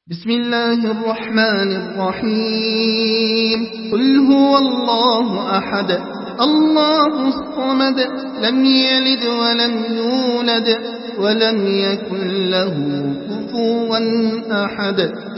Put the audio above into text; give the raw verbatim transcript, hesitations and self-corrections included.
بسم الله الرحمن الرحيم قل هو الله أحد الله الصمد لم يلد ولم يولد ولم يكن له كفوا أحد